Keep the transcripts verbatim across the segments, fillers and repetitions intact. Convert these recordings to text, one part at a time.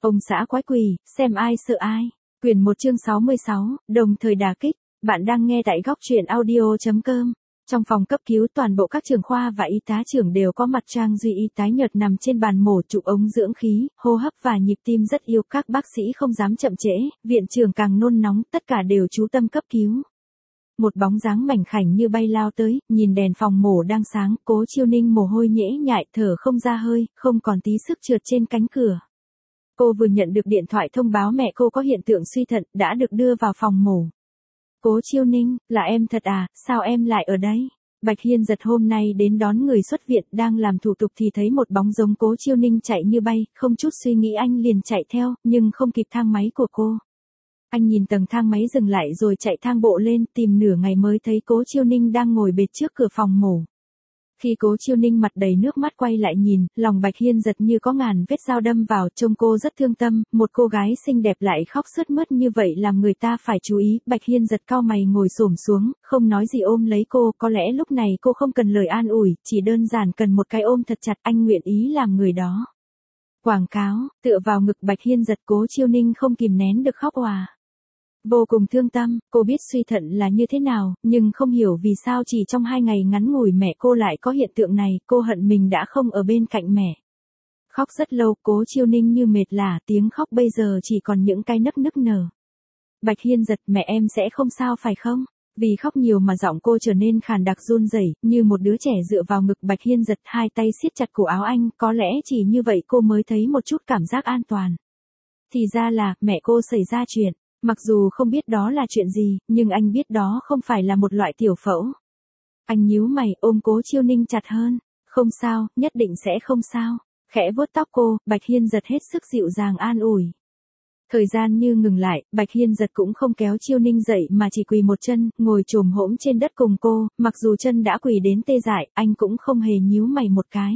Ông xã quái quỷ, xem ai sợ ai. Quyển một chương sáu mươi sáu, đồng thời đả kích. Bạn đang nghe tại góc truyện audio.com. Trong phòng cấp cứu toàn bộ các trưởng khoa và y tá trưởng đều có mặt. Trang Duy y tái nhợt nằm trên bàn mổ chụp ống dưỡng khí, hô hấp và nhịp tim rất yếu. Các bác sĩ không dám chậm trễ, viện trưởng càng nôn nóng, tất cả đều chú tâm cấp cứu. Một bóng dáng mảnh khảnh như bay lao tới, nhìn đèn phòng mổ đang sáng, Cố Chiêu Ninh mồ hôi nhễ nhại, thở không ra hơi, không còn tí sức trượt trên cánh cửa. Cô vừa nhận được điện thoại thông báo mẹ cô có hiện tượng suy thận, đã được đưa vào phòng mổ. Cố Chiêu Ninh, là em thật à, sao em lại ở đây? Bạch Hiên Giật hôm nay đến đón người xuất viện, đang làm thủ tục thì thấy một bóng giống Cố Chiêu Ninh chạy như bay, không chút suy nghĩ anh liền chạy theo, nhưng không kịp thang máy của cô. Anh nhìn tầng thang máy dừng lại rồi chạy thang bộ lên, tìm nửa ngày mới thấy Cố Chiêu Ninh đang ngồi bệt trước cửa phòng mổ. Khi Cố Chiêu Ninh mặt đầy nước mắt quay lại nhìn, lòng Bạch Hiên Giật như có ngàn vết dao đâm vào, trông cô rất thương tâm, một cô gái xinh đẹp lại khóc sướt mướt như vậy làm người ta phải chú ý. Bạch Hiên Giật cau mày ngồi xổm xuống, không nói gì ôm lấy cô, có lẽ lúc này cô không cần lời an ủi, chỉ đơn giản cần một cái ôm thật chặt, anh nguyện ý làm người đó. Quảng cáo, tựa vào ngực Bạch Hiên Giật, Cố Chiêu Ninh không kìm nén được khóc òa. Vô cùng thương tâm, cô biết suy thận là như thế nào, nhưng không hiểu vì sao chỉ trong hai ngày ngắn ngủi mẹ cô lại có hiện tượng này, cô hận mình đã không ở bên cạnh mẹ. Khóc rất lâu, Cố Chiêu Ninh như mệt lả, tiếng khóc bây giờ chỉ còn những cái nấc nức nở. Bạch Hiên Giật, mẹ em sẽ không sao phải không? Vì khóc nhiều mà giọng cô trở nên khàn đặc run rẩy, như một đứa trẻ dựa vào ngực Bạch Hiên Giật, hai tay siết chặt cổ áo anh, có lẽ chỉ như vậy cô mới thấy một chút cảm giác an toàn. Thì ra là, mẹ cô xảy ra chuyện. Mặc dù không biết đó là chuyện gì, nhưng anh biết đó không phải là một loại tiểu phẫu. Anh nhíu mày, ôm Cố Chiêu Ninh chặt hơn. Không sao, nhất định sẽ không sao. Khẽ vuốt tóc cô, Bạch Hiên Giật hết sức dịu dàng an ủi. Thời gian như ngừng lại, Bạch Hiên Giật cũng không kéo Chiêu Ninh dậy mà chỉ quỳ một chân, ngồi chồm hổm trên đất cùng cô, mặc dù chân đã quỳ đến tê dại, anh cũng không hề nhíu mày một cái.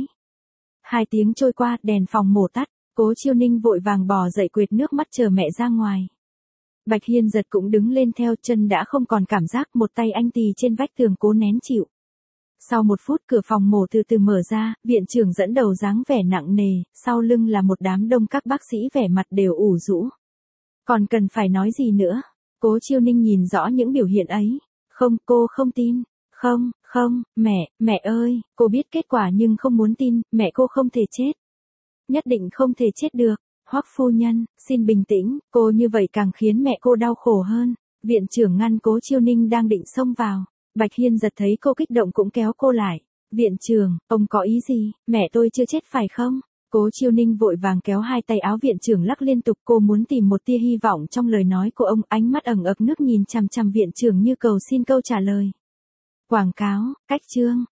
Hai tiếng trôi qua, đèn phòng mổ tắt, Cố Chiêu Ninh vội vàng bò dậy quệt nước mắt chờ mẹ ra ngoài. Bạch Hiên Giật cũng đứng lên theo, chân đã không còn cảm giác, một tay anh tì trên vách tường cố nén chịu. Sau một phút cửa phòng mổ từ từ mở ra, viện trưởng dẫn đầu dáng vẻ nặng nề, sau lưng là một đám đông các bác sĩ vẻ mặt đều ủ rũ. Còn cần phải nói gì nữa? Cố Chiêu Ninh nhìn rõ những biểu hiện ấy. Không, cô không tin. Không, không, mẹ, mẹ ơi, cô biết kết quả nhưng không muốn tin, mẹ cô không thể chết. Nhất định không thể chết được. Hoắc phu nhân, xin bình tĩnh, cô như vậy càng khiến mẹ cô đau khổ hơn. Viện trưởng ngăn Cố Chiêu Ninh đang định xông vào. Bạch Hiên Giật thấy cô kích động cũng kéo cô lại. Viện trưởng, ông có ý gì, mẹ tôi chưa chết phải không? Cố Chiêu Ninh vội vàng kéo hai tay áo viện trưởng lắc liên tục, cô muốn tìm một tia hy vọng trong lời nói của ông, ánh mắt ẩn ực nước nhìn chằm chằm viện trưởng như cầu xin câu trả lời. Quảng cáo, cách chương,